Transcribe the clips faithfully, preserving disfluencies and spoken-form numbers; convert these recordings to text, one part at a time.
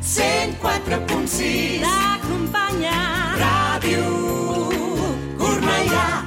cent quatre punt sis t'acompanya Ràdio Cornellà.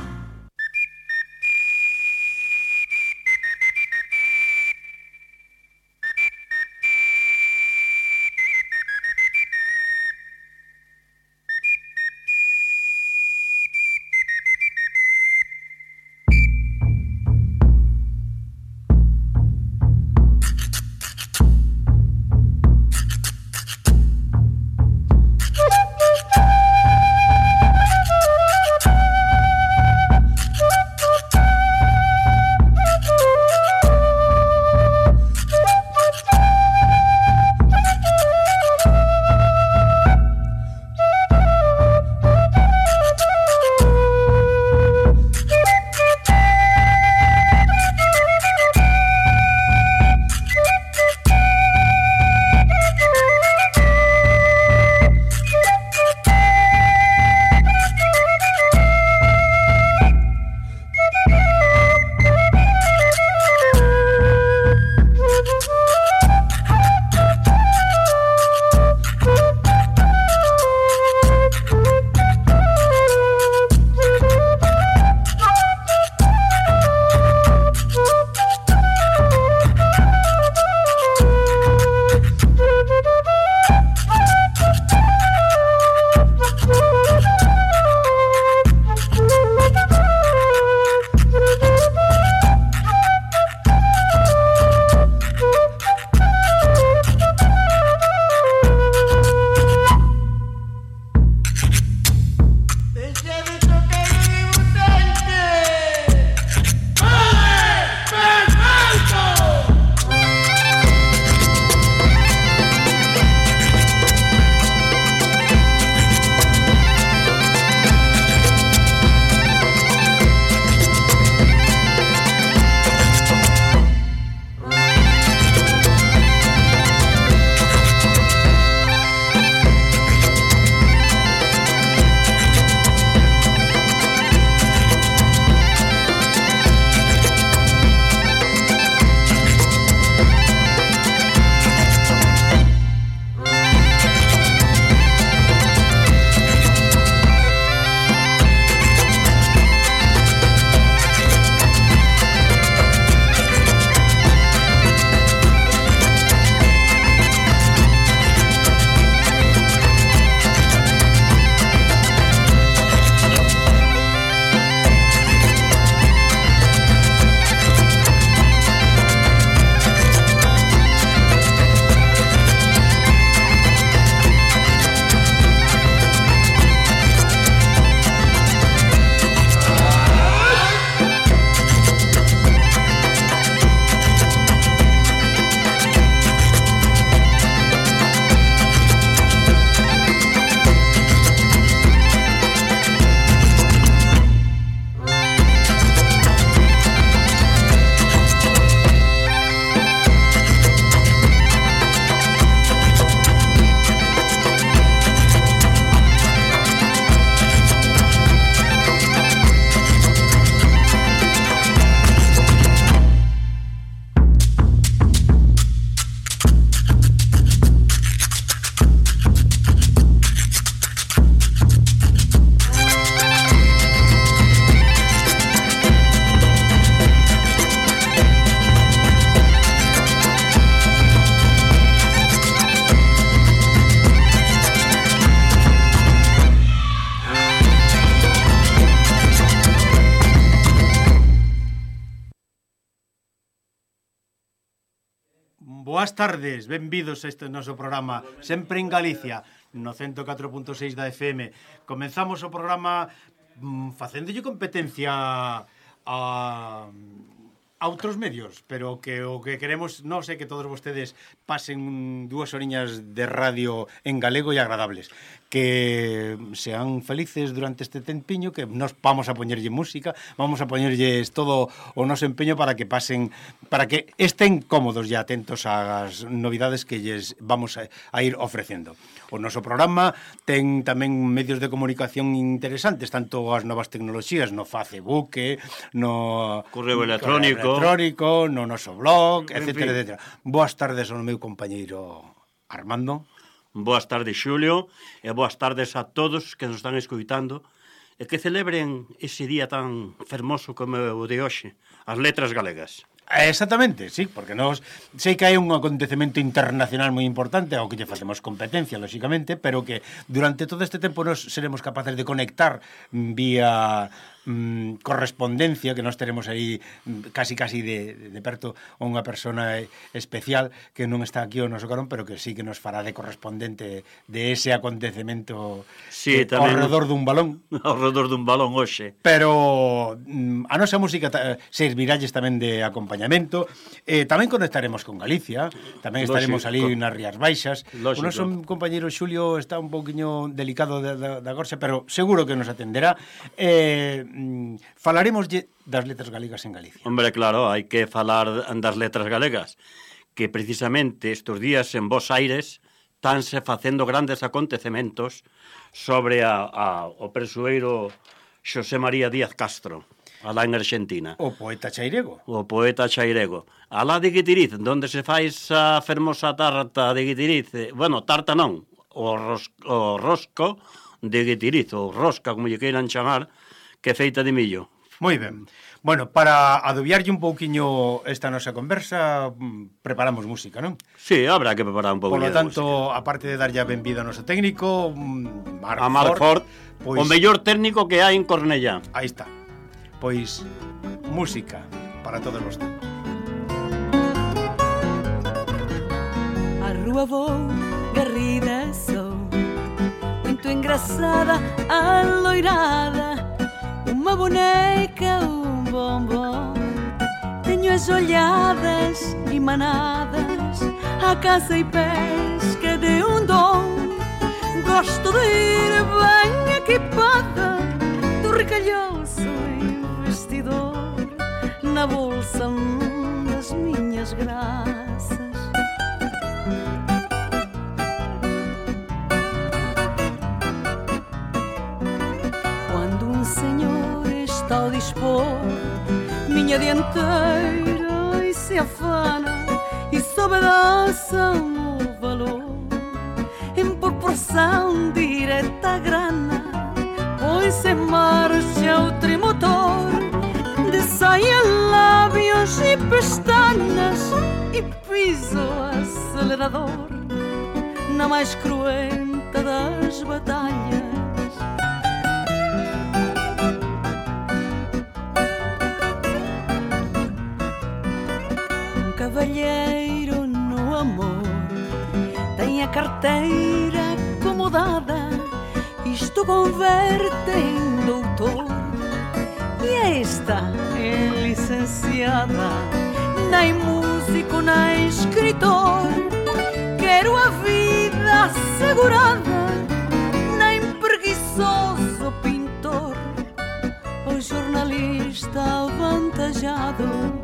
Boas tardes, benvidos a este noso programa Sempre en Galicia, no cento catro punto seis da F M. Comenzamos o programa mmm, facéndolle competencia a, a outros medios, pero que o que queremos nós é que todos vostedes pasen dúas horiñas de radio en galego e agradables, que sean felices durante este tempiño, que nos vamos a poñerlle música, vamos a poñerlles todo o noso empeño para que pasen, para que estén cómodos e atentos ás novidades que lles vamos a, a ir ofrecendo. O noso programa ten tamén medios de comunicación interesantes, tanto as novas tecnoloxías, no Facebook, no correo electrónico, electrónico no noso blog, etcétera, etcétera. Boas tardes ao meu compañeiro Armando. boas tardes, Xulio, e boas tardes a todos que nos están escoitando e que celebren ese día tan fermoso como o de hoxe, as letras galegas. Exactamente, sí, porque nos sei que hai un acontecemento internacional moi importante ao que lle facemos competencia, lóxicamente, pero que durante todo este tempo nos seremos capaces de conectar vía mm, correspondencia, que nos teremos aí casi casi de, de perto a unha persona especial que non está aquí ao noso carón, pero que sí que nos fará de correspondente de ese acontecemento sí, eh, ao redor dun balón. Ao redor dun balón hoxe. Pero mm, a nosa música serviralles tamén de acompañamento. Eh, tamén conectaremos con Galicia, tamén estaremos Lógico. ali nas Rías Baixas. Lógico. O noso compañeiro Xulio está un pouquiño delicado da, da, da gorxa, pero seguro que nos atenderá. Eh, mm, falaremos das letras galegas en Galicia. Hombre, claro, hai que falar das letras galegas, que precisamente estes días en Bos Aires estánse facendo grandes acontecementos sobre a, a, o persoeiro Xosé María Díaz Castro, alá en Argentina. O poeta chairego. O poeta chairego. Alá de Guitiriz, donde se fai esa fermosa tarta de Guitiriz. Bueno, tarta non, o, ros, o rosco de Guitiriz, ou rosca, como lle queiran chamar, que é feita de millo. Moi ben. Bueno, para adobiarlle un pouquiño esta nosa conversa, preparamos música, non? Sí, habrá que preparar un pouquiño de música. Por lo tanto, aparte de darlle a benvida ao noso técnico, Marc a Marc Ford, pois, o mellor técnico que hai en Cornellá. Aí está. Pois, música para todos os tempos. A rúa vou, garrida sou, muito engraçada, aloirada, uma boneca, um bombom. Tenho as olhadas e manadas, a caça e pesca de um dom. Gosto de ir bem equipada, do recalhoço investidor, na bolsa das minhas graças. Quando um senhor está ao dispor, minha dianteira e se afana e sob dança o valor, em proporção direta à grana, põe-se em marcha o trimotor, de saia, lábios e pestanas, e piso o acelerador, na mais cruenta das batalhas. Um cavalheiro no amor tem a carteira acomodada, isto converte em doutor, e esta é licenciada, nem músico nem escritor. Quero a vida assegurada, nem preguiçoso pintor, ou jornalista avantajado.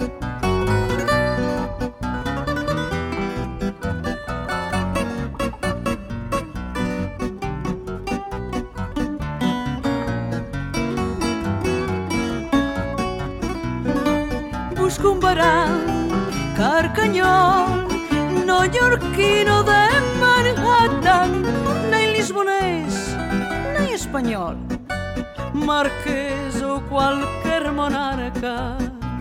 Busco um barão carcanhol, neoyorquino de Manhattan, nem lisbonês, nem espanhol, marquês ou qualquer monarca.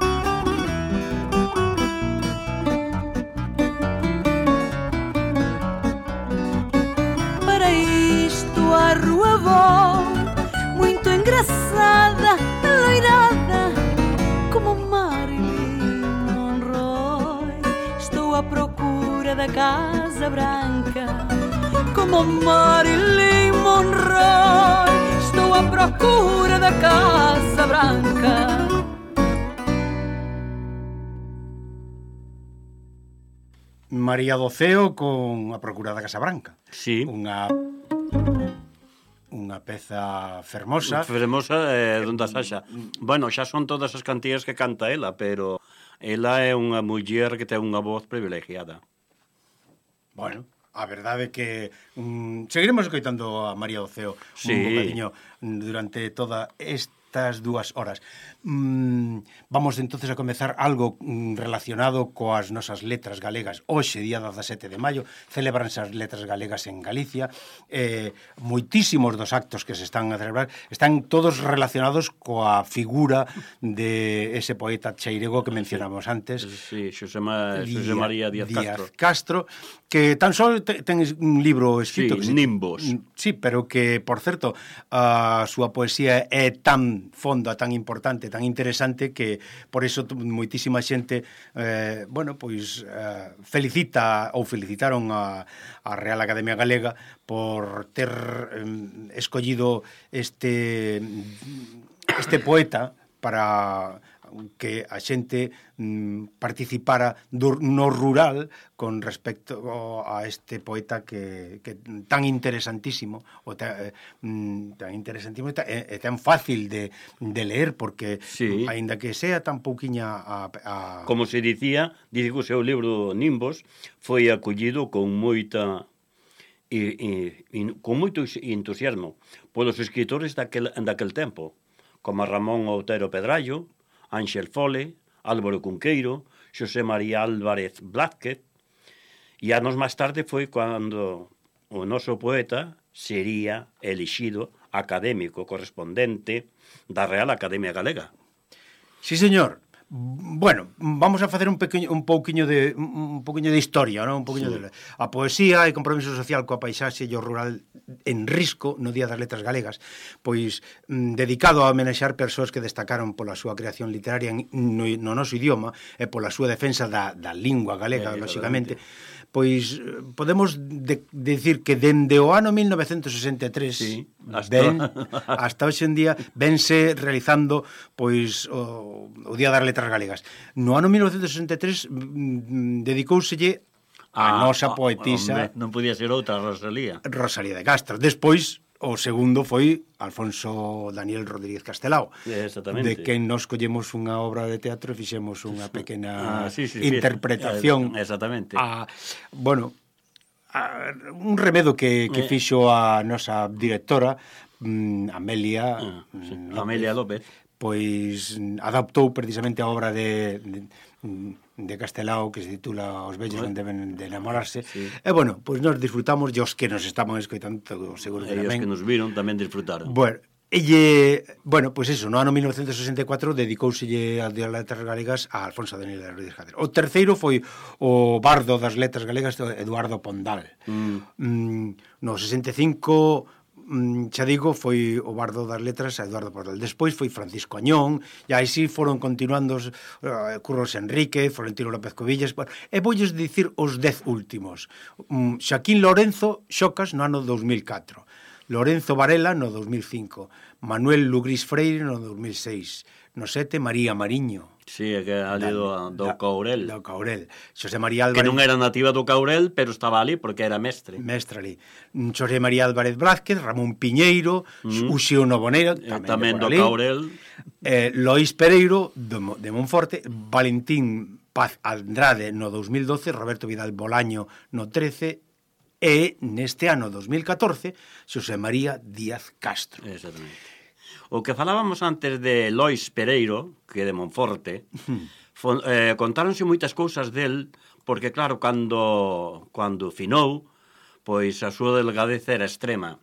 Para isto a rua vou, muito engraçada, loirada, como Marilyn Monroe. Estou à procura da Casa Branca, como Marilyn Monroe. Estou à procura da Casa Branca. María do Ceo con A Procura da Casa Branca. Sí. Unha unha peza fermosa. Fermosa eh, donde Sasha. Bueno, xa son todas as cantías que canta ela, pero ela é unha muller que ten unha voz privilegiada. Bueno, a verdade é que um, seguiremos escoitando a María do Ceo sí. un bocadiño durante toda esta estas dúas horas. Mm, vamos entonces a comezar algo mm, relacionado coas nosas letras galegas. Hoxe, día dezasete de maio, celebranse as letras galegas en Galicia. Eh, moitísimos dos actos que se están a celebrar están todos relacionados coa figura de ese poeta cheirego que mencionamos antes. Sí, Xosé, Ma... Xosé María Díaz, Díaz Castro. Castro, que tan só ten un libro escrito Sí, que se... Nimbos. Sí, pero que, por certo, a súa poesía é tan fonda, tan importante, tan interesante que por eso moitísima xente eh, bueno, pois eh, felicita ou felicitaron a, a Real Academia Galega por ter eh, escollido este este poeta para que a xente mm, participara do, no rural con respecto a este poeta que, que tan interesantísimo o ta, eh, tan interesantísimo e, e tan fácil de, de leer porque sí. Aínda que sea tan pouquiña a, a... Como se dicía, dice que o seu libro Nimbos foi acollido con moita e, e, e con moito entusiasmo polos escritores daquel, daquel tempo, como Ramón Outero Pedrallo, Ángel Fole, Álvaro Cunqueiro, Xosé María Álvarez Blázquez, e anos máis tarde foi cando o noso poeta sería elixido académico correspondente da Real Academia Galega. Sí, señor. Bueno, vamos a facer un pequeño un pouquiño de un pouquiño de historia, ¿no? Un pouquiño sí. de a poesía e compromiso social coa paisaxe e o rural en risco no Día das Letras Galegas, pois mm, dedicado a homenaxear persoas que destacaron pola súa creación literaria no, no noso idioma e pola súa defensa da, da lingua galega, eh, lóxicamente. Pois podemos de, decir que dende o ano mil novecentos sesenta e tres sí, hasta... ben, hasta hoxe en día vense realizando pois o, o Día das Letras Galegas. No ano mil novecentos sesenta e tres mm, dedicóuselle a ah, nosa poetisa... Hombre, non podía ser outra, Rosalía. Rosalía de Castro. Despois, o segundo foi Alfonso Daniel Rodríguez Castelao, exactamente, de quen nos collemos unha obra de teatro e fixemos unha pequena ah, sí, sí, interpretación. Sí, exactamente. A, bueno, a, un remedo que, que fixo a nosa directora, mm, Amelia, ah, sí. López, Amelia López, pois adaptou precisamente a obra de... de de Castelao que se titula Os vellos non deben de enamorarse sí. E bueno, pois nos disfrutamos e os que nos estaban escoitando seguro que e os que nos viron tamén disfrutaron. Bueno, elle, bueno, pois eso, no ano mil novecentos sesenta e catro dedicouselle a Día das Letras Galegas a Alfonso Daniel Rodríguez Castelao. O terceiro foi o bardo das letras galegas Eduardo Pondal. mm. Mm, no sesenta e cinco xa digo, foi o bardo das letras a Eduardo Pondal. Despois foi Francisco Añón, e aí sí foron continuando os, uh, Curros Enrique, Florentino López Covillas, bueno, e voulles dicir os dez últimos. Um, Xaquín Lorenzo Xocas no ano dos mil catro, Lorenzo Varela no dos mil cinco, Manuel Lugrís Freire no dos mil seis, no sete María Mariño. Sí, é que ali do, do da, Caurel. Do Caurel. Xosé María Álvarez... Que non era nativa do Caurel, pero estaba ali porque era mestre. Mestre ali. Xosé María Álvarez Blázquez, Ramón Piñeiro, mm. Uxío Novoneira, tamén, tamén do ali, Caurel. Eh, Loís Pereiro, de, de Monforte, Valentín Paz Andrade no dos mil doce, Roberto Vidal Bolaño no trece, e neste ano dos mil catorce, Xosé María Díaz Castro. Exactamente. O que falábamos antes de Lois Pereiro, que é de Monforte, fon, eh, contáronse moitas cousas del, porque claro, cando, cando finou, pois a súa delgadez era extrema.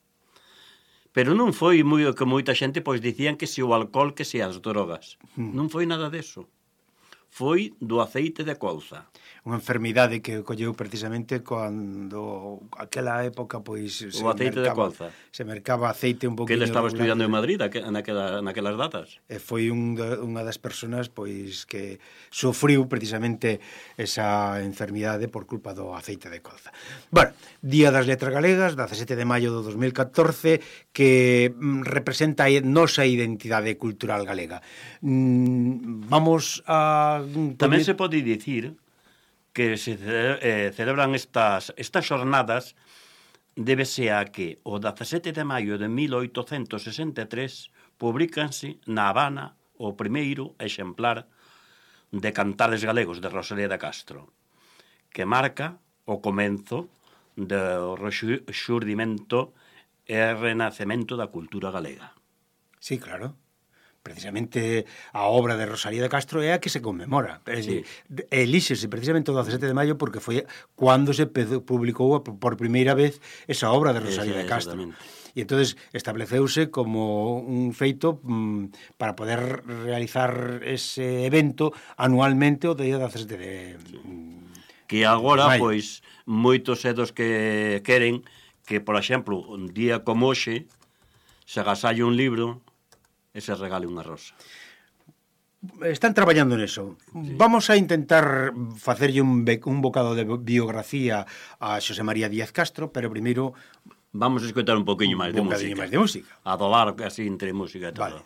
Pero non foi moi, que moita xente pois dicían que se o alcohol, que se as drogas. Non foi nada deso. Foi do aceite de couza. Unha enfermidade que colleu precisamente cando aquela época pois o aceite mercaba, de colza. Se mercaba aceite un poquinho. Que ele estaba estudiando en Madrid naquela, naquelas datas. E foi un de, unha das persoas pois que sofriu precisamente esa enfermidade por culpa do aceite de colza. Bueno, Día das Letras Galegas, dezasete de maio do dos mil catorce, que mm, representa a nosa identidade cultural galega. Mm, vamos a... Tamén se pode dicir que se eh, celebran estas, estas xornadas débese a que o dezasete de maio de mil oitocentos sesenta e tres publicanse na Habana o primeiro exemplar de Cantares Galegos de Rosalía de Castro, que marca o comenzo do rexurdimento e renacemento da cultura galega. Sí, claro. precisamente a obra de Rosalía de Castro é a que se conmemora. É Sí. dicir, elíxese precisamente o dezasete de maio porque foi cando se publicou por primeira vez esa obra de Rosalía Esa, de Castro. exactamente. E entonces estableceuse como un feito mm, para poder realizar ese evento anualmente o día dezasete de mm, Que agora, maio. pois, moitos é dos que queren que, por exemplo, un día como hoxe, se agasalle un libro e se regale unha rosa. Están traballando neso. Sí. Vamos a intentar facerlle un, be- un bocado de biografía a Xosé María Díaz Castro, pero primeiro Vamos a escoitar un poquinho máis de un música. bocadinho máis de música. A dolar así entre música e todo. Vale.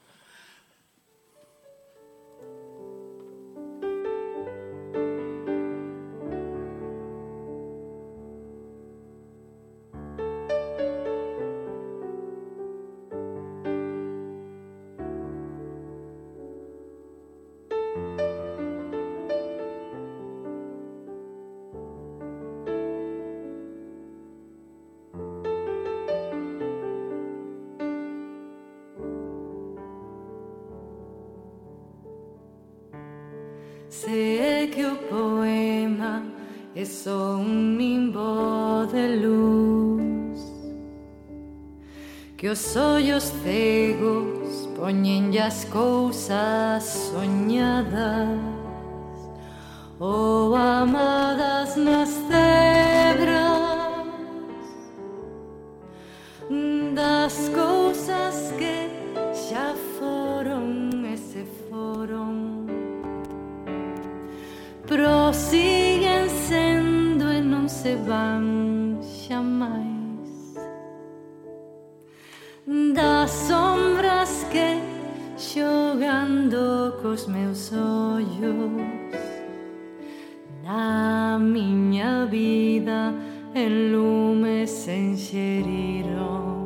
Sé que o poema é só un nimbo de luz, que os ollos cegos poñenlle as cousas soñadas ou amadas nas cebras das cousas que xa foron e se foron, prosiguen sendo e non se van xamais, das sombras que xogando cos meus ollos na miña vida en lume se enxeriron.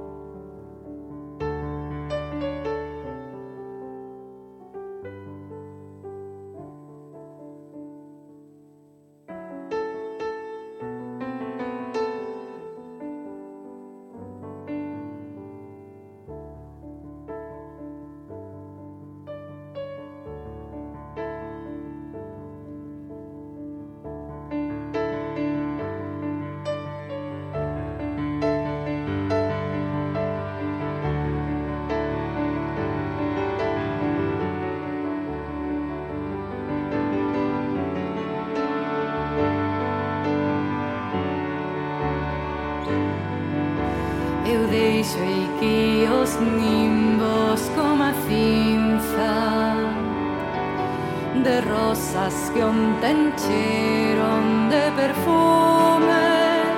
Eu deixo que os nimbos como a cinza de rosas que ontem encheron de perfume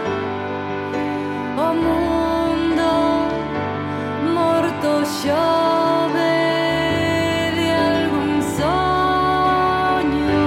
o mundo morto chove de algún soño.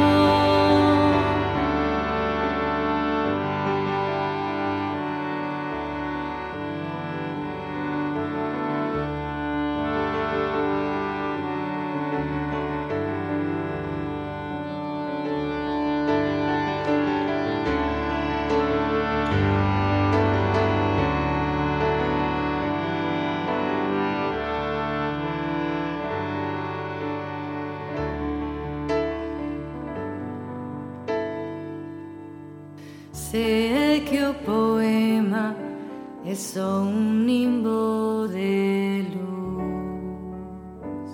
Sé que o poema é só un nimbo de luz.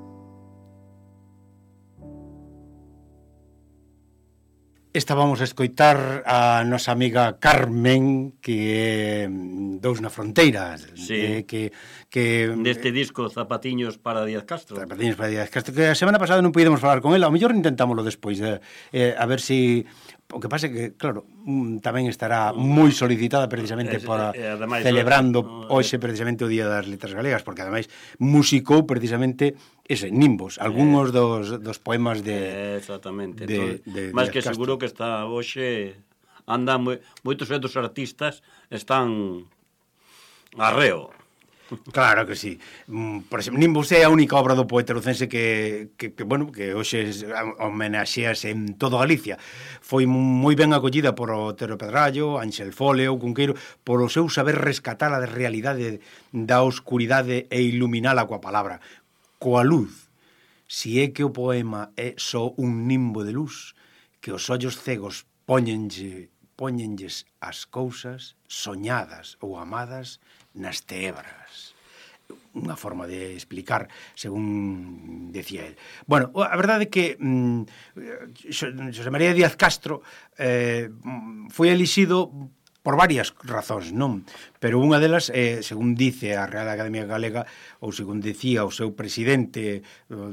Estábamos a escoitar a nosa amiga Carmen, que é Dous na Fronteira, Sí. eh, que, que Deste disco Zapatiños para Díaz Castro. Zapatiños para Díaz Castro, que a semana pasada non pudemos falar con ela, ao mellor intentámoslo despois, eh, eh, a ver si... O que pasa é que, claro, mm, tamén estará moi solicitada precisamente Es- para e, ademais, celebrando o- hoxe precisamente o Día das Letras Galegas, porque ademais musicou precisamente ese Nimbos, algúns dos, dos poemas de... Eh, exactamente. de- Entón, de máis Díaz que Castro. seguro que está hoxe andan moi, moitos dos artistas están arreo. Claro que sí. Mm, Por exemplo, Nimbos é a única obra do poeta lucense que, que, que bueno, que hoxe homenaxease en todo Galicia. Foi moi ben acollida por Otero Pedrallo, Ángel Foleo, Cunqueiro, por o seu saber rescatar a realidade da oscuridade e iluminala coa palabra. coa luz, si é que o poema é só un nimbo de luz, que os ollos cegos póñenlle, póñenlles as cousas soñadas ou amadas nas tebras. Unha forma de explicar, según decía el. Bueno, a verdade é que mm, Xosé María Díaz Castro eh, foi elixido por varias razóns, non? Pero unha delas, eh, según dice a Real Academia Galega, ou según decía o seu presidente,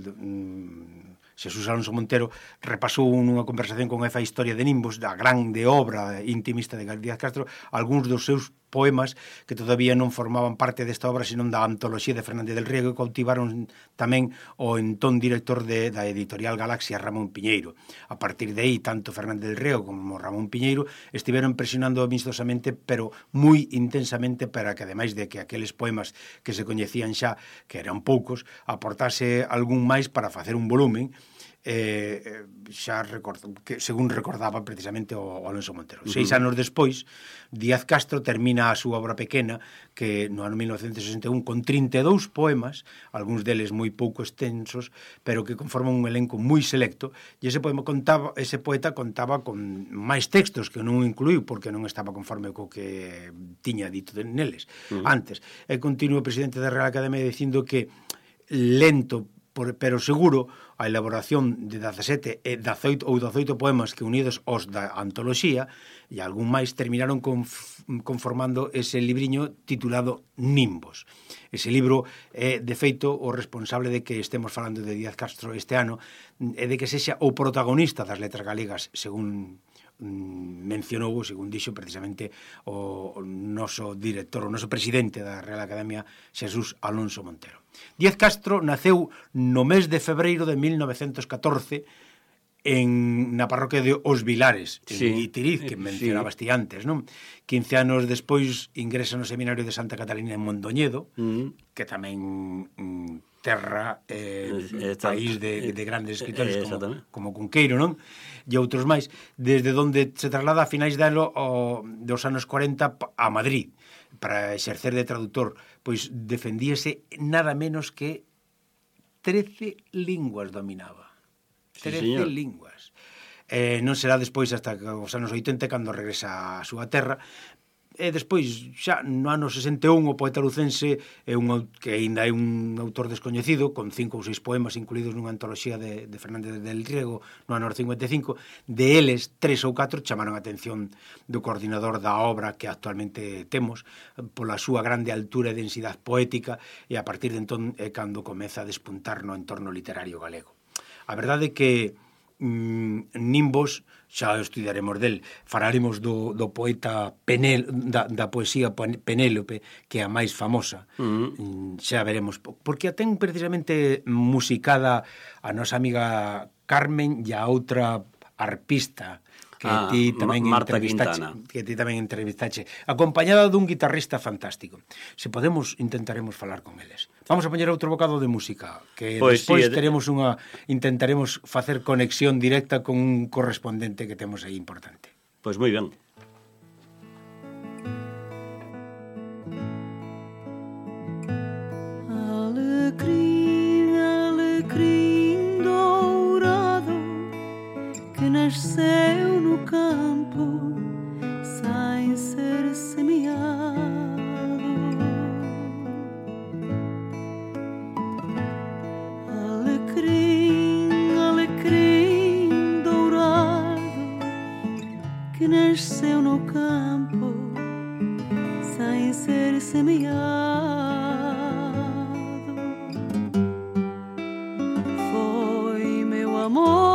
eh, Xesús Alonso Montero, repasou nunha conversación con Efa a historia de Nimbos, da grande obra intimista de Díaz Castro, algúns dos seus poemas que todavía non formaban parte desta obra, senón da antoloxía de Fernández del Riego, e cautivaron tamén o entón director de, da editorial Galaxia, Ramón Piñeiro. A partir de aí, tanto Fernández del Riego como Ramón Piñeiro estiveron presionando amistosamente, pero moi intensamente, para que, ademais de que aqueles poemas que se coñecían xa, que eran poucos, aportase algún máis para facer un volumen, eh, xa record, que, según recordaba precisamente o, o Alonso Montero. Uh -huh. Seis anos despois, Díaz Castro termina a súa obra pequena, que no ano mil novecentos sesenta e un, con trinta e dous poemas, algúns deles moi pouco extensos, pero que conforman un elenco moi selecto, e ese poema contaba, ese poeta contaba con máis textos que non incluiu, porque non estaba conforme co que tiña dito de, neles uh -huh. antes. E continua o presidente da Real Academia dicindo que lento, por, pero seguro, a elaboración de dezasete e dezoito ou dezoito poemas que, unidos aos da antoloxía e algún máis, terminaron conf, conformando ese libriño titulado Nimbos. Ese libro é, de feito, o responsable de que estemos falando de Díaz Castro este ano, e de que sexa o protagonista das letras galegas, según mencionou, según dixo precisamente o noso director, o noso presidente da Real Academia, Xesús Alonso Montero. Díaz Castro naceu no mes de febreiro de mil novecentos catorce en, na parroquia de Os Vilares, en sí, Guitiriz, que mencionabas ti antes, non? quince anos despois ingresa no seminario de Santa Catalina en Mondoñedo, mm. que tamén mm, terra, eh, Está, país de, de grandes escritores eh, como, como Cunqueiro, non? E outros máis, desde onde se traslada a finais de ano o, dos anos corenta a Madrid para exercer de traductor, pois defendíase nada menos que trece linguas dominaba. trece sí, linguas. Eh, non será despois hasta os anos oitenta cando regresa á súa terra. E despois, xa no ano sesenta e un, o poeta lucense é un, que aínda é un autor descoñecido, con cinco ou seis poemas incluídos nunha antoloxía de, de Fernández del Riego no ano cincuenta e cinco. De eles, tres ou catro chamaron a atención do coordinador da obra que actualmente temos, pola súa grande altura e densidade poética, e a partir de entón é cando comeza a despuntar no entorno literario galego. A verdade é que mm, Nimbos, xa estudiaremos del, falaremos do, do poeta Penel, da, da poesía Penélope, que é a máis famosa, uh -huh. xa veremos, porque a ten precisamente musicada a nosa amiga Carmen e a outra arpista que ah, ti tamén Marta entrevistache, Quintana. que ti tamén entrevistache, acompañada dun guitarrista fantástico. Se podemos, intentaremos falar con eles. Vamos a poñer outro bocado de música, que pues despois sí, teremos unha, intentaremos facer conexión directa con un correspondente que temos aí importante. Pois pues moi ben. Alecrim, alecrim dourado, que nasceu no campo sem ser semeado. Alecrim, alecrim dourado, que nasceu no campo sem ser semeado. Foi meu amor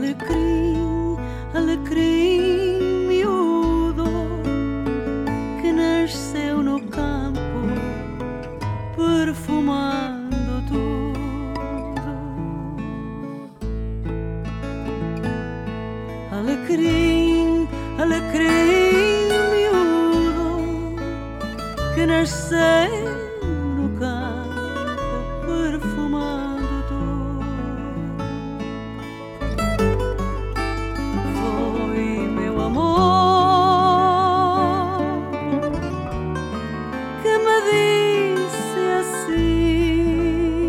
alecrim, alecrim miúdo que nasceu no campo, perfumando tudo. Alecrim, alecrim miúdo que nasceu no campo, perfumando tudo. Foi meu amor que me disse assim,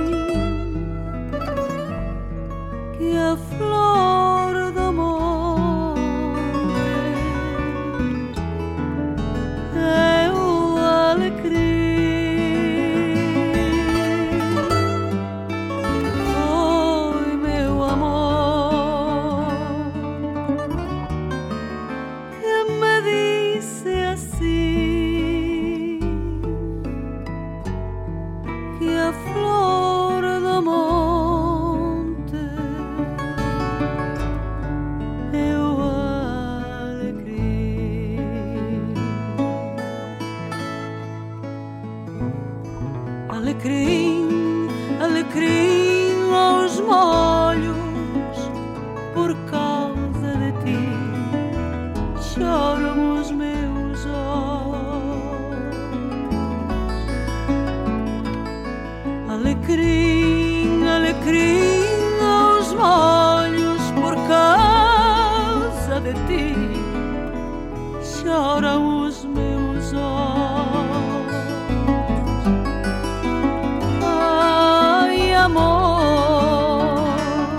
que a flor do monte é o alecrim. Foi meu amor que me disse assim, que a flor do monte é o alecrim. Alecrim, alecrim aos molhos, por causa de ti choram os meus olhos. Alecrim, alecrim aos molhos, por causa de ti choram os meus olhos. Ai, amor,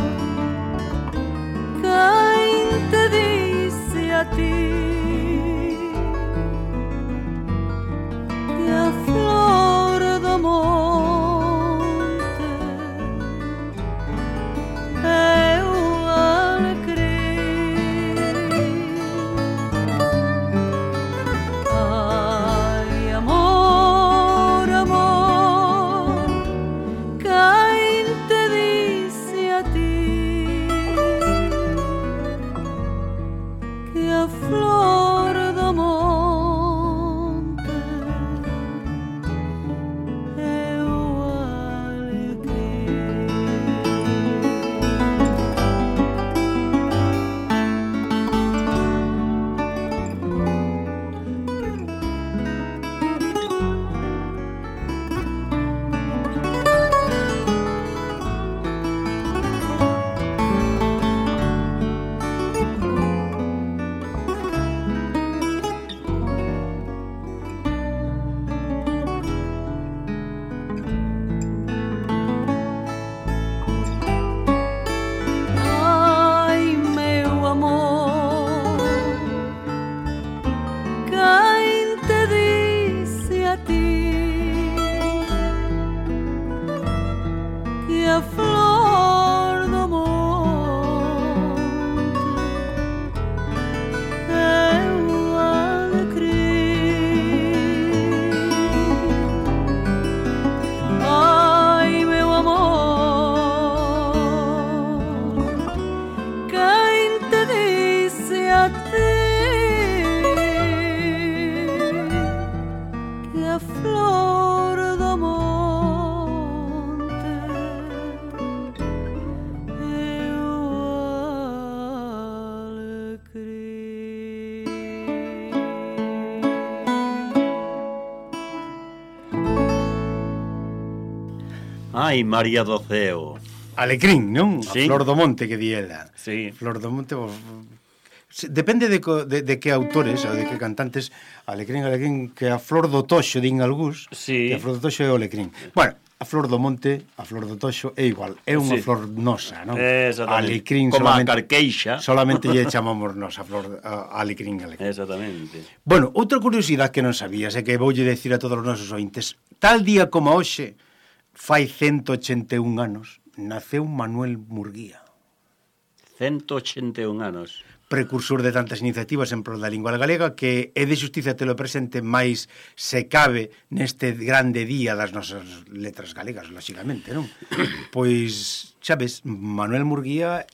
quem te disse a ti que a flor do monte é o alecrim? Ai, amor, amor, quem te disse a ti que a flor do monte é o alecrim? Ai, meu amor, quem te disse a ti que a flor do monte é o alecrim? Ai, meu amor, quem te disse a ti que a flor do monte é o alecrim? Ai, María do Ceo. Alecrín, non? Sí. A flor do monte que di ela. Sí. Flor do monte... o- se- Depende de, co- de, de que autores ou de que cantantes. Alecrín, alecrín, que a flor do toxo din algús, Sí. que a flor do toxo é o alecrín. Bueno, a flor do monte, a flor do toxo é igual, é unha Sí. flor nosa, non? Exactamente. Alecrín Como a solamente, carqueixa. solamente lle chamamos nos a flor a, alecrín, alecrín. Exactamente. Bueno, outra curiosidade que non sabías é que voulle decir a todos os nosos ointes. Tal día como hoxe, fai ciento ochenta e un anos, naceu Manuel Murguía, ciento ochenta e un anos. precursor de tantas iniciativas en prol da lingua galega, que é de xustiza telo presente máis se cabe neste grande día das nosas letras galegas, lóxicamente, non? Pois, xa ves, Manuel Murguía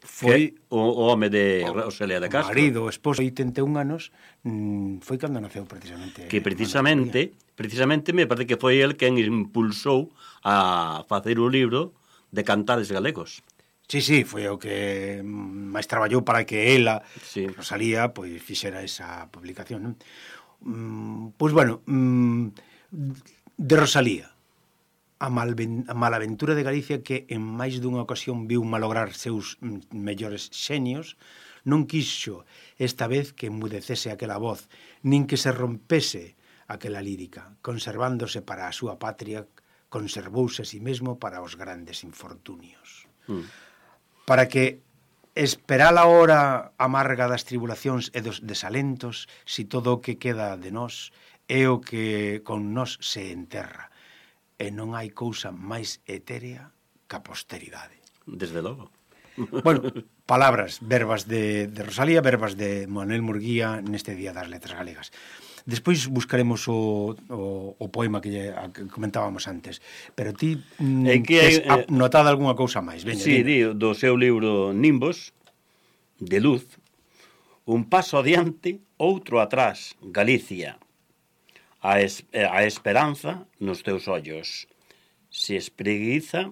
foi que o, o home de Rosalía de Castro. O marido, o esposo, oitenta e un anos, mmm, foi cando naceu precisamente. Que precisamente, precisamente me parece que foi el quen impulsou a facer o libro de cantares galegos. Sí, sí, foi o que máis traballou para que ela, sí. Rosalía, pois fixera esa publicación, non? Mm, pois bueno, mm, de Rosalía, a, malven, a malaventura de Galicia, que en máis dunha ocasión viu malograr seus mellores xenios, non quixo esta vez que enmudecese aquela voz, nin que se rompese aquela lírica, conservándose para a súa patria, conservouse a si mesmo para os grandes infortunios. Mm. Para que esperar a hora amarga das tribulacións e dos desalentos, si todo o que queda de nós é o que con nós se enterra, e non hai cousa máis etérea que a posteridade. Desde logo. Bueno, palabras, verbas de, de Rosalía, verbas de Manuel Murguía neste Día das Letras Galegas. Despois buscaremos o, o, o poema que, lle, que comentábamos antes. Pero ti mm, que hai, tes notado algunha cousa máis? Veña, sí, di, do seu libro Nimbos, de luz, un paso adiante, outro atrás, Galicia. A, es, a esperanza nos teus ollos se espreguiza,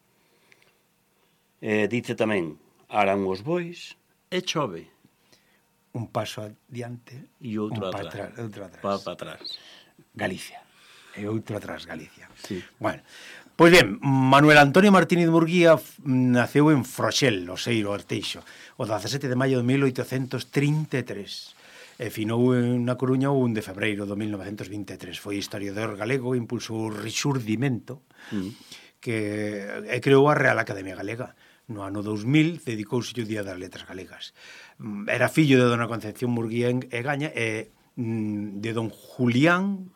eh, dice tamén, aran os bois e chove. Un paso adiante e outro atrás. Atrás, outro atrás. Pa, pa atrás. Galicia. E outro atrás, Galicia. Sí. Bueno, pois ben, Manuel Antonio Martínez Murguía naceu en Froxel, Oseiro, Arteixo, o dezasete de maio de mil oitocentos trinta e tres. E finou na Coruña o un de febreiro de mil novecentos vinte e tres. Foi historiador galego, impulsou o Rexurdimento, mm. que e creou a Real Academia Galega. No ano dous mil dedicouse o Día das Letras Galegas. Era fillo de dona Concepción Murguía e Gaña e de don Julián...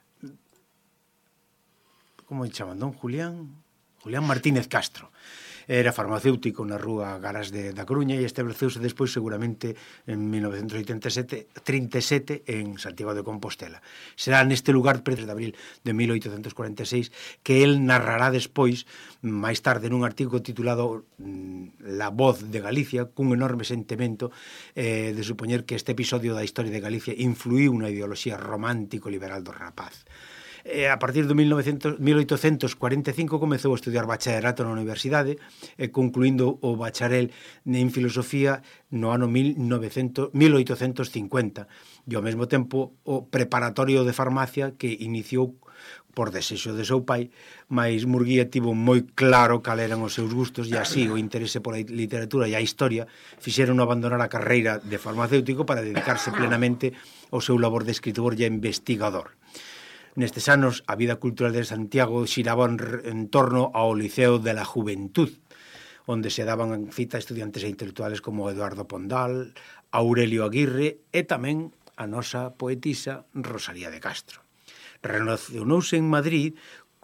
Como se chaman? Don Julián... Julián Martínez Castro. Era farmacéutico na rúa Garas de, da Coruña e estableceuse despois seguramente en mil novecentos oitenta e sete, trinta e sete en Santiago de Compostela. Será neste lugar, tres de abril de mil oitocentos cuarenta e seis, que el narrará despois, máis tarde, nun artigo titulado La voz de Galicia, cun enorme sentimento eh, de supoñer que este episodio da historia de Galicia influiu na ideoloxía romántico-liberal do rapaz. E a partir de mil oitocentos cuarenta e cinco comezou a estudiar bachillerato na universidade, e concluindo o bacharel en filosofía no ano mil oitocentos cincuenta, e ao mesmo tempo o preparatorio de farmacia que iniciou por desexo de seu pai, mas Murguía tivo moi claro cal eran os seus gustos, e así o interese pola literatura e a historia fixeron abandonar a carreira de farmacéutico para dedicarse plenamente ao seu labor de escritor e investigador. Nestes anos, a vida cultural de Santiago xiraba en, en torno ao Liceo de la Juventud, onde se daban cita a estudiantes e intelectuales como Eduardo Pondal, Aurelio Aguirre e tamén a nosa poetisa Rosalía de Castro. Relacionouse en Madrid,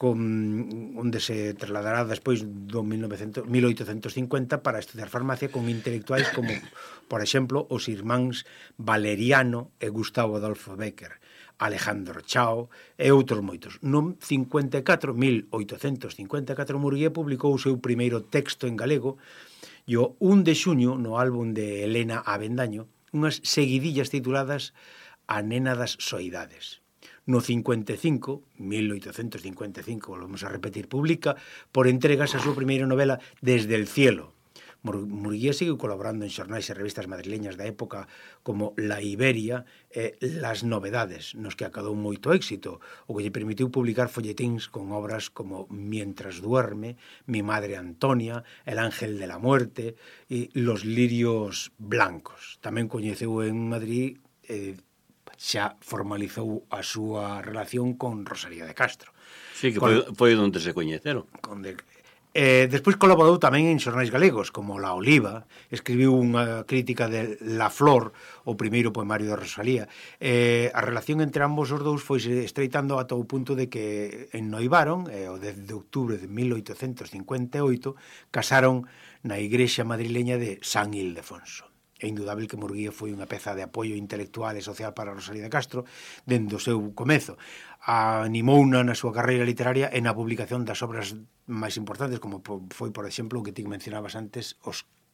con, onde se trasladará despois do mil oitocentos cincuenta para estudiar farmacia con intelectuais como, por exemplo, os irmáns Valeriano e Gustavo Adolfo Bécquer, Alejandro Chao e outros moitos. No cincuenta e catro, mil oitocentos cincuenta e catro, Murguía publicou o seu primeiro texto en galego e o un de xuño, no álbum de Elena Avendaño, unhas seguidillas tituladas A nena das soidades. No cincuenta e cinco, mil oitocentos cincuenta e cinco, volvemos a repetir, publica por entregas a súa primeira novela Desde el cielo. Murguía sigue colaborando en xornais e revistas madrileñas da época como La Iberia e Las Novedades, nos que acadou moito éxito, o que lle permitiu publicar folletíns con obras como Mientras duerme, Mi madre Antonia, El ángel de la muerte e Los lirios blancos. Tamén coñeceu en Madrid, eh, xa formalizou a súa relación con Rosalía de Castro. Sí, que con, foi, foi onde se coñeceron. Con de, Eh, despois colaborou tamén en xornais galegos, como La Oliva, escribiu unha crítica de La Flor, o primeiro poemario de Rosalía. Eh, a relación entre ambos os dous foi estreitando ata o punto de que ennoivaron, eh, o dez de outubro de mil oitocentos cincuenta e oito, casaron na igrexa madrileña de San Ildefonso. É indudable que Murguía foi unha peza de apoio intelectual e social para Rosalía de Castro dende o seu comezo. Animouna na súa carreira literaria e na publicación das obras máis importantes, como foi, por exemplo, o que ti mencionabas antes, Os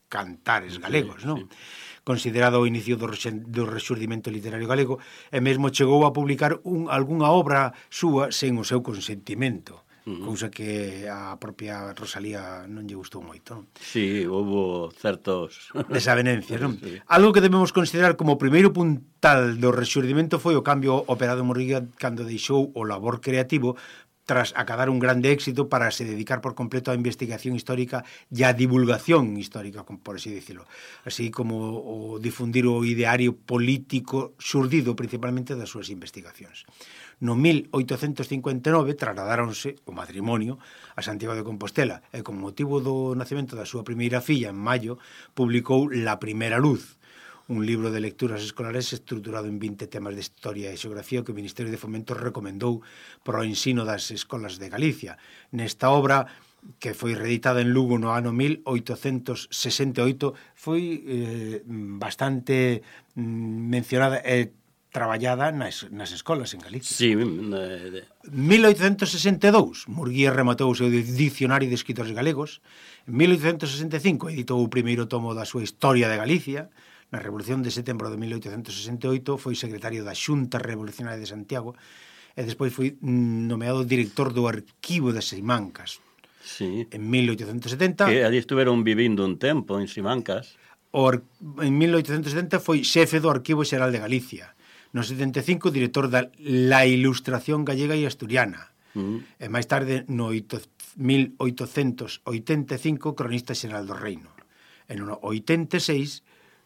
cantares galegos, sí, non? sí. Considerado o inicio do, do rexurdimento literario galego, e mesmo chegou a publicar un, algunha obra súa sen o seu consentimento, uh-huh. cousa que a propia Rosalía non lle gustou moito, non? Sí, houve certos desavenencias, non? Sí. Algo que debemos considerar como o primeiro puntal do rexurdimento foi o cambio operado en Murguía cando deixou o labor creativo tras acadar un grande éxito para se dedicar por completo á investigación histórica e á divulgación histórica, por así dicirlo, así como o difundir o ideario político xurdido principalmente das súas investigacións. No mil oitocentos cincuenta e nove trasladáronse o matrimonio a Santiago de Compostela e con motivo do nacemento da súa primeira filla en maio publicou La Primera Luz, un libro de lecturas escolares estruturado en vinte temas de historia e xeografía que o Ministerio de Fomento recomendou para o ensino das escolas de Galicia. Nesta obra, que foi reeditada en Lugo no ano mil oitocentos sesenta e oito, foi eh, bastante mm, mencionada e traballada nas, nas escolas en Galicia. Sí. Eh, mil oitocentos sesenta e dous, Murguía rematou o seu dicionario de escritores galegos. En mil oitocentos sesenta e cinco editou o primeiro tomo da súa Historia de Galicia. Na Revolución de Setembro de mil oitocentos sesenta e oito foi secretario da Xunta Revolucionaria de Santiago e despois foi nomeado director do Arquivo de Simancas. Sí. En mil oitocentos setenta... Que ali estuveron vivindo un tempo en Simancas. O, en mil oitocentos setenta foi xefe do Arquivo Xeral de Galicia. No setenta e cinco, director da La Ilustración Gallega e Asturiana. Uh-huh. E máis tarde, no mil oitocentos oitenta e cinco, cronista xeral do Reino. En no oitenta e seis...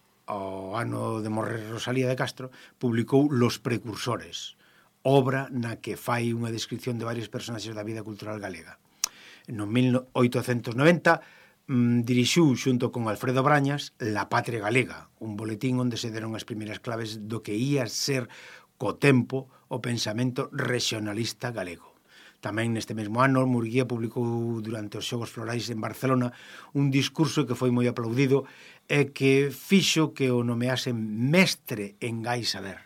ao ano de morrer Rosalía de Castro, publicou Los Precursores, obra na que fai unha descripción de varios personaxes da vida cultural galega. No mil oitocentos noventa mmm, dirixiu xunto con Alfredo Brañas La Patria Galega, un boletín onde se deron as primeiras claves do que ia ser co tempo o pensamento regionalista galego. Tamén neste mesmo ano, Murguía publicou durante os Xogos Florais en Barcelona un discurso que foi moi aplaudido e que fixo que o nomeasen mestre en gai saber.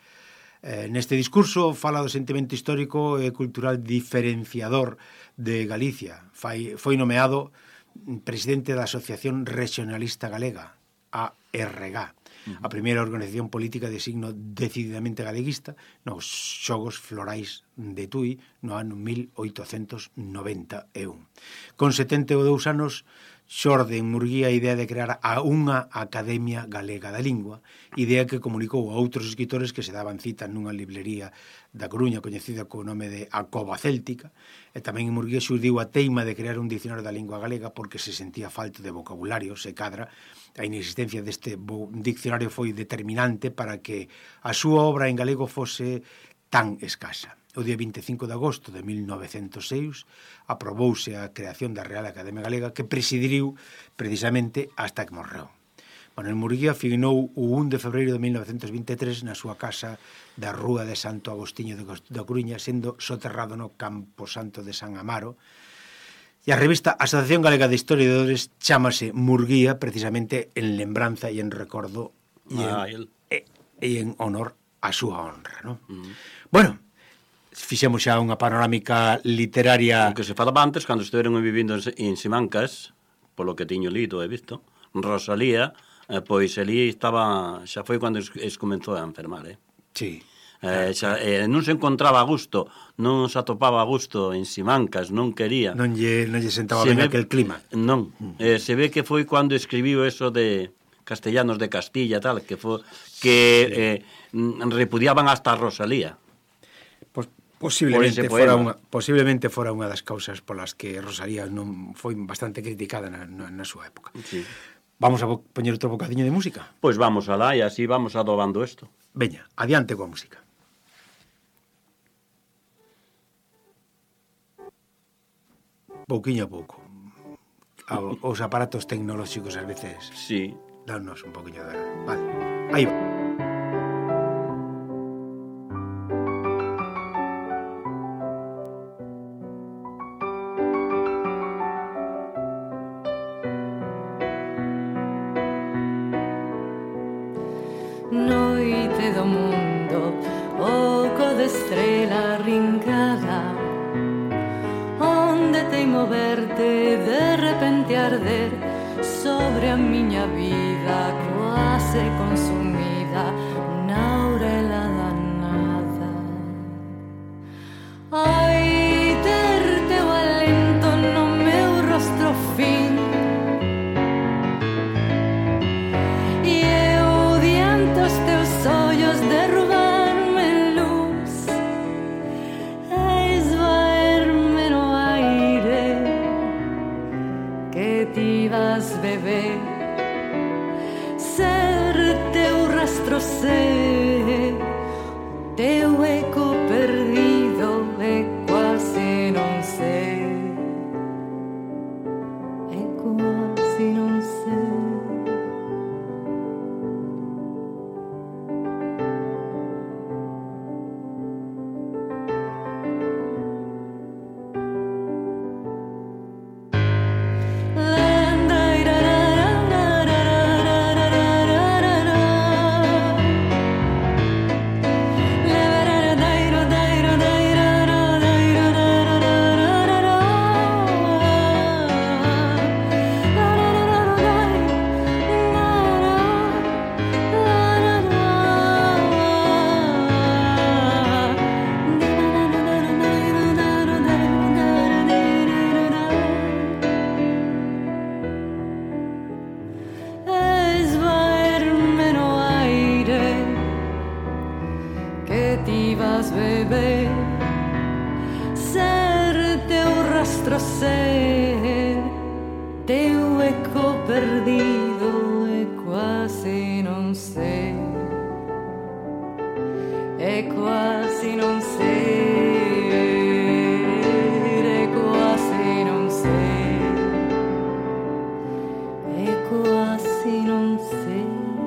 Eh, neste discurso fala do sentimento histórico e cultural diferenciador de Galicia. Fai, foi nomeado presidente da Asociación Regionalista Galega, A R G A, a primeira organización política de signo decididamente galeguista nos Xogos Florais de Tui no ano mil oitocentos noventa e un. Con setenta e dous anos xorde en Murguía a idea de crear a unha Academia Galega da Lingua, idea que comunicou a outros escritores que se daban cita nunha librería da Coruña coñecida co nome de A Cova Céltica, e tamén en Murguía xurdiu a teima de crear un dicionario da lingua galega porque se sentía falto de vocabulario, se cadra. A inexistencia deste diccionario foi determinante para que a súa obra en galego fose tan escasa. O día vinte e cinco de agosto de mil novecentos e seis aprobouse a creación da Real Academia Galega, que presidiu precisamente hasta que morreu. Manuel Murguía finou o un de febreiro de mil novecentos vinte e tres na súa casa da Rúa de Santo Agostinho da Coruña, sendo soterrado no Camposanto de San Amaro. E a revista Asociación Galega de Historiadores chámase Murguía precisamente en lembranza e en recordo e en, ah, el... e, e en honor a súa honra, non? Uh-huh. Bueno, fixemos xa unha panorámica literaria... O que se falaba antes, cando estiveron vivindo en Simancas, polo que tiño lido e visto, Rosalía, eh, pois ali estaba, xa foi cando es, es comenzou a enfermar, eh? Sí. Eh, xa, eh, non se encontraba a gusto, non se atopaba a gusto en Simancas, non quería. Non lle, non lle sentaba se ben ve, aquel clima. Non, eh, se ve que foi cando escribiu eso de Castellanos de Castilla, tal, que foi que sí. eh, repudiaban hasta a Rosalía. Pues, posiblemente fora unha, posiblemente fora unha das causas polas que Rosalía non foi bastante criticada na, na, na súa época. Sí. Vamos a poñer outro bocadiño de música? Pois vamos alá e así vamos adobando isto. Veña, adiante coa música. Pouquiño a pouco. Os aparatos tecnolóxicos ás veces sí. dannos un pouquiño de... Vale, aí va. Noite do mundo, oco de estrela rincada, onde teimo verte de repente arder sobre sobre a miña vida quase consumida na aurela da nada. Ai, ter teu alento no meu rostro fin, e eu diante os teus ollos derrubar-me en luz e esvaer-me no aire que ti vas beber, ser teu rastro, ser teu eco perdido e quase non sei, e quase non sei. Esvaer-me no aire que ti vas beber, ser teu rastro, ser teu eco perdido e quase non sei, e quase non sei, e quase non sei, e quase non sei.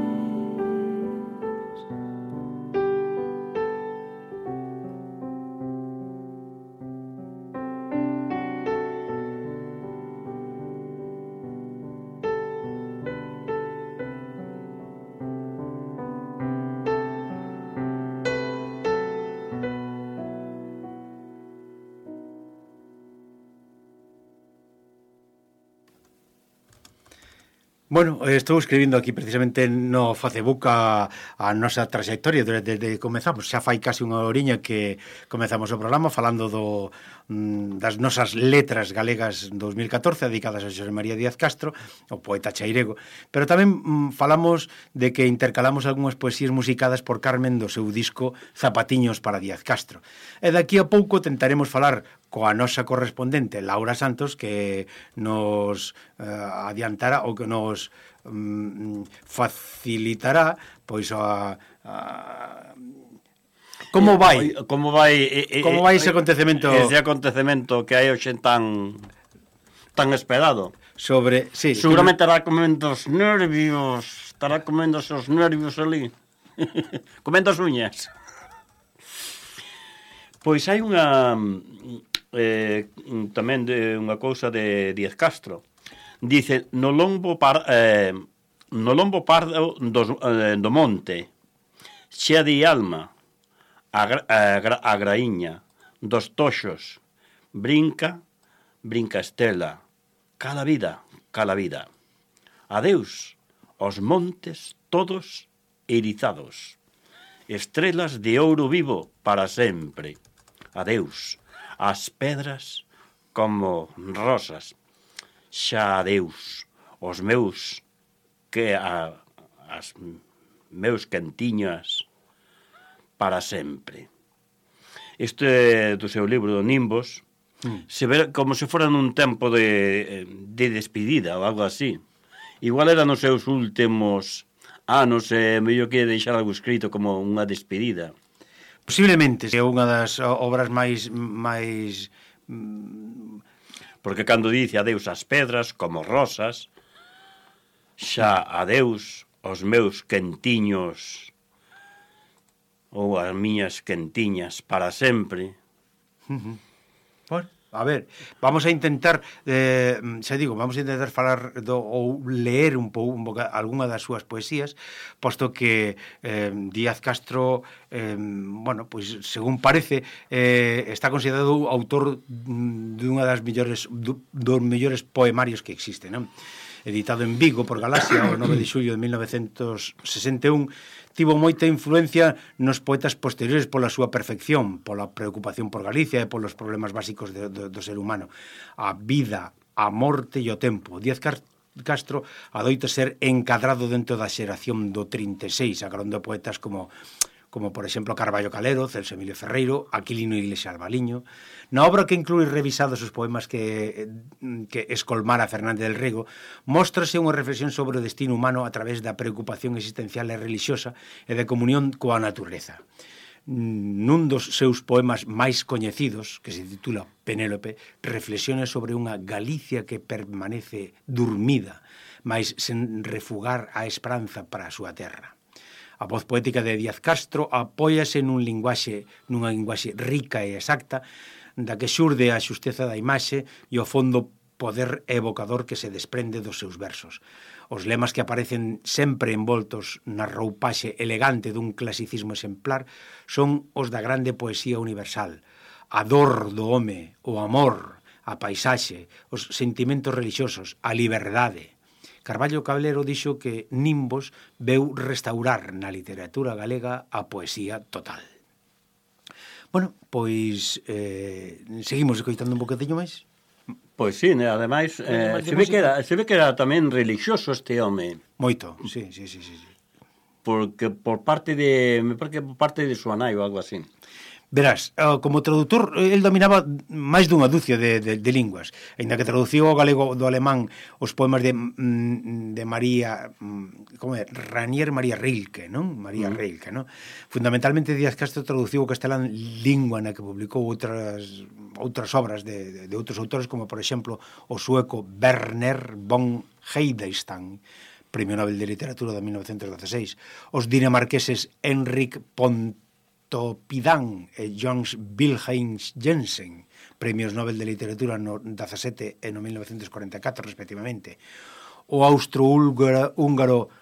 Bueno, estou escribindo aquí precisamente no Facebook a, a nosa trayectoria desde que comezamos. Xa fai casi unha horiña que comezamos o programa falando do, das nosas letras galegas dos mil catorce dedicadas a Xosé María Díaz Castro, o poeta chairego, pero tamén mm, falamos de que intercalamos algunhas poesías musicadas por Carmen do seu disco Zapatiños para Díaz Castro. E daqui a pouco tentaremos falar coa nosa correspondente Laura Santos, que nos eh, adiantará ou que nos mm, facilitará pois a, a como vai como vai eh, como vai ese acontecemento ese acontecemento que hai hoxe tan tan esperado sobre, sí, seguramente estará comendo os nervios, estará comendo os nervios ali comendo as uñas. Pois hai unha eh, tamén de unha cousa de Díaz Castro. Dice, no lombo par, eh, no lombo pardo do, eh, do monte, xea de alma, a, a, a graíña dos toxos, brinca, brinca estela, cala vida, cala vida. Adeus, os montes todos erizados, estrelas de ouro vivo para sempre. Adeus, as pedras como rosas. Xa adeus, os meus que a, as meus quentiñas para sempre. Este do seu libro do Nimbos mm. se ve como se fora nun tempo de, de despedida ou algo así. Igual era nos seus últimos anos, e mellor que deixar algo escrito como unha despedida. Posiblemente é unha das obras máis máis porque cando dice adeus ás pedras como rosas, xa adeus aos meus quentiños ou as miñas quentiñas para sempre. Uh-huh. Bueno, a ver, vamos a intentar eh, xa digo, vamos a intentar falar do, ou leer un pouco un algunha das súas poesías, posto que eh, Díaz Castro eh, bueno, pois según parece eh, está considerado autor dunha das mellores do, dos mellores poemarios que existen, non? editado en Vigo por Galaxia o nove de xullo de mil novecentos sesenta e un, tivo moita influencia nos poetas posteriores pola súa perfección, pola preocupación por Galicia e polos problemas básicos de, do, do ser humano. A vida, a morte e o tempo. Díaz Castro adoita ser encadrado dentro da xeración do trinta e seis, a carón de poetas como... como por exemplo Carballo Calero, Celso Emilio Ferreiro, Aquilino Iglesias Albaliño. Na obra que inclúe revisados os poemas que, que escolmara Fernández del Riego, móstrase unha reflexión sobre o destino humano a través da preocupación existencial e religiosa e de comunión coa natureza. Nun dos seus poemas máis coñecidos, que se titula Penélope, reflexiona sobre unha Galicia que permanece dormida, mas sen refugar a esperanza para a súa terra. A voz poética de Díaz Castro apóiase nun linguaxe, nunha linguaxe rica e exacta, da que xurde a xusteza da imaxe e o fondo poder evocador que se desprende dos seus versos. Os lemas que aparecen sempre envoltos na roupaxe elegante dun clasicismo exemplar son os da grande poesía universal. A dor do home, o amor, a paisaxe, os sentimentos religiosos, a liberdade. Carballo Calero dixo que Nimbos veu restaurar na literatura galega a poesía total. Bueno, pois eh, seguimos escoitando un bocadinho máis. Pois sí, né? Ademais, eh, se, ve que era, se ve que era tamén religioso este home. Moito, sí, sí, sí, sí. Porque por parte de, me parece que por parte de súa nai ou algo así. Verás, como traductor, el dominaba máis dunha dúcia de, de, de linguas, ainda que traduciu ao galego do alemán os poemas de, de María, como é, Ranier María Rilke, non? María mm. Rilke, non? Fundamentalmente Díaz Castro traduciu o castelán, lingua na que publicou outras outras obras de, de, de outros autores, como por exemplo o sueco Werner von Heidenstam, Premio Nobel de Literatura de mil novecentos dezasseis, os dinamarqueses Henrik Pont Pontoppidan e Johannes Wilhelm Jensen, Premios Nobel de Literatura no dezasete e no mil novecentos cuarenta e catro, respectivamente. O austro-húngaro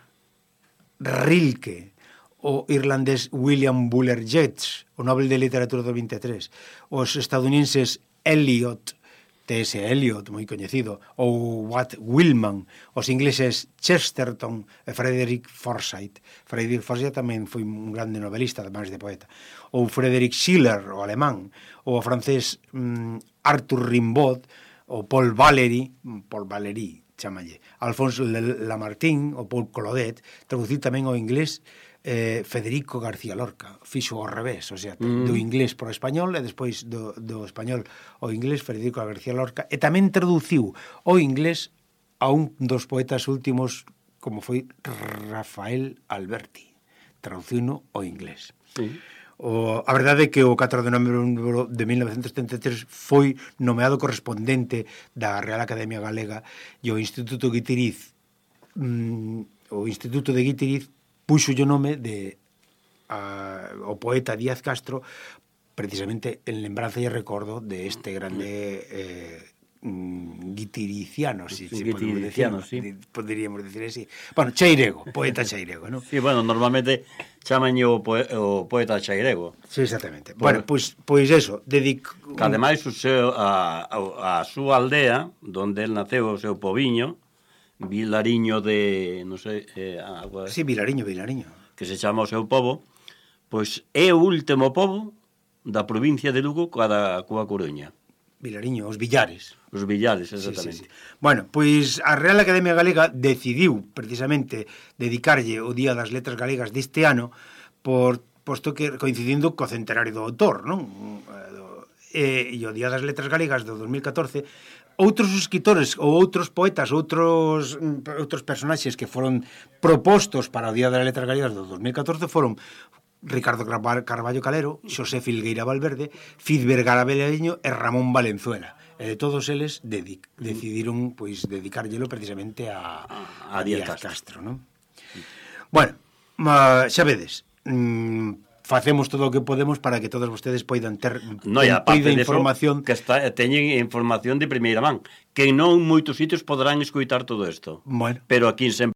Rilke, o irlandés William Butler Yeats, o Nobel de Literatura do vinte e tres, os estadounidenses Eliot, T S Eliot, moi coñecido, ou Watt Willman, os ingleses Chesterton e Frederick Forsyth. Frederick Forsyth tamén foi un grande novelista, además de poeta. Ou Frederick Schiller, o alemán, ou o francés um, Arthur Rimbaud, ou Paul Valéry, Paul Valéry, chamalle, Alphonse Lamartine, ou Paul Claudette, traducir tamén ao inglés eh, Federico García Lorca, fixo ao revés, o sea, mm. do inglés por español e despois do, do español ao inglés Federico García Lorca, e tamén traduciu ao inglés a un dos poetas últimos como foi Rafael Alberti, traduciuno ao inglés. Sí. O, a verdade é que o catro de novembro de mil novecentos setenta e tres foi nomeado correspondente da Real Academia Galega e o Instituto Guitiriz, mm, o Instituto de Guitiriz puxo o nome de a, o poeta Díaz Castro precisamente en lembranza e recordo de este grande eh, mm, guitiriciano, si, si guitiriciano, podemos decir, sí. Poderíamos decir así. Bueno, chairego, poeta chairego, ¿no? Sí, bueno, normalmente chaman o, poe, o poeta chairego. Sí, exactamente. Por, bueno, pois pues, pues eso, dedico... Que ademais o seu, a, a, a súa aldea, donde el naceu o seu poviño, Vilariño de, non sei, eh, algo sí, Vilariño, Vilariño, que se chama o seu pobo, pois é o último pobo da provincia de Lugo coa, coa Coruña. Vilariño, os Villares. Os Villares, exactamente. Sí, sí, sí. Bueno, pois a Real Academia Galega decidiu precisamente dedicarlle o Día das Letras Galegas deste ano, por posto que coincidindo co centenario do autor, non? E, e o Día das Letras Galegas do dos mil catorce, outros escritores ou outros poetas, outros outros personaxes que foron propostos para o Día das Letras Galegas do dos mil catorce foron Ricardo Carballo Calero, Xosé Filgueira Valverde, Cid Vergara Velariño e Ramón Valenzuela. E de todos eles dedic- decidiron pois dedicárllelo precisamente a, a, a Díaz Castro, Castro, non? Bueno, ma, xa vedes, mmm, facemos todo o que podemos para que todos vostedes poidan ter no, cumprida información, que está, teñen información de primeira man, que non en moitos sitios poderán escoitar todo isto. Bueno. Pero aquí en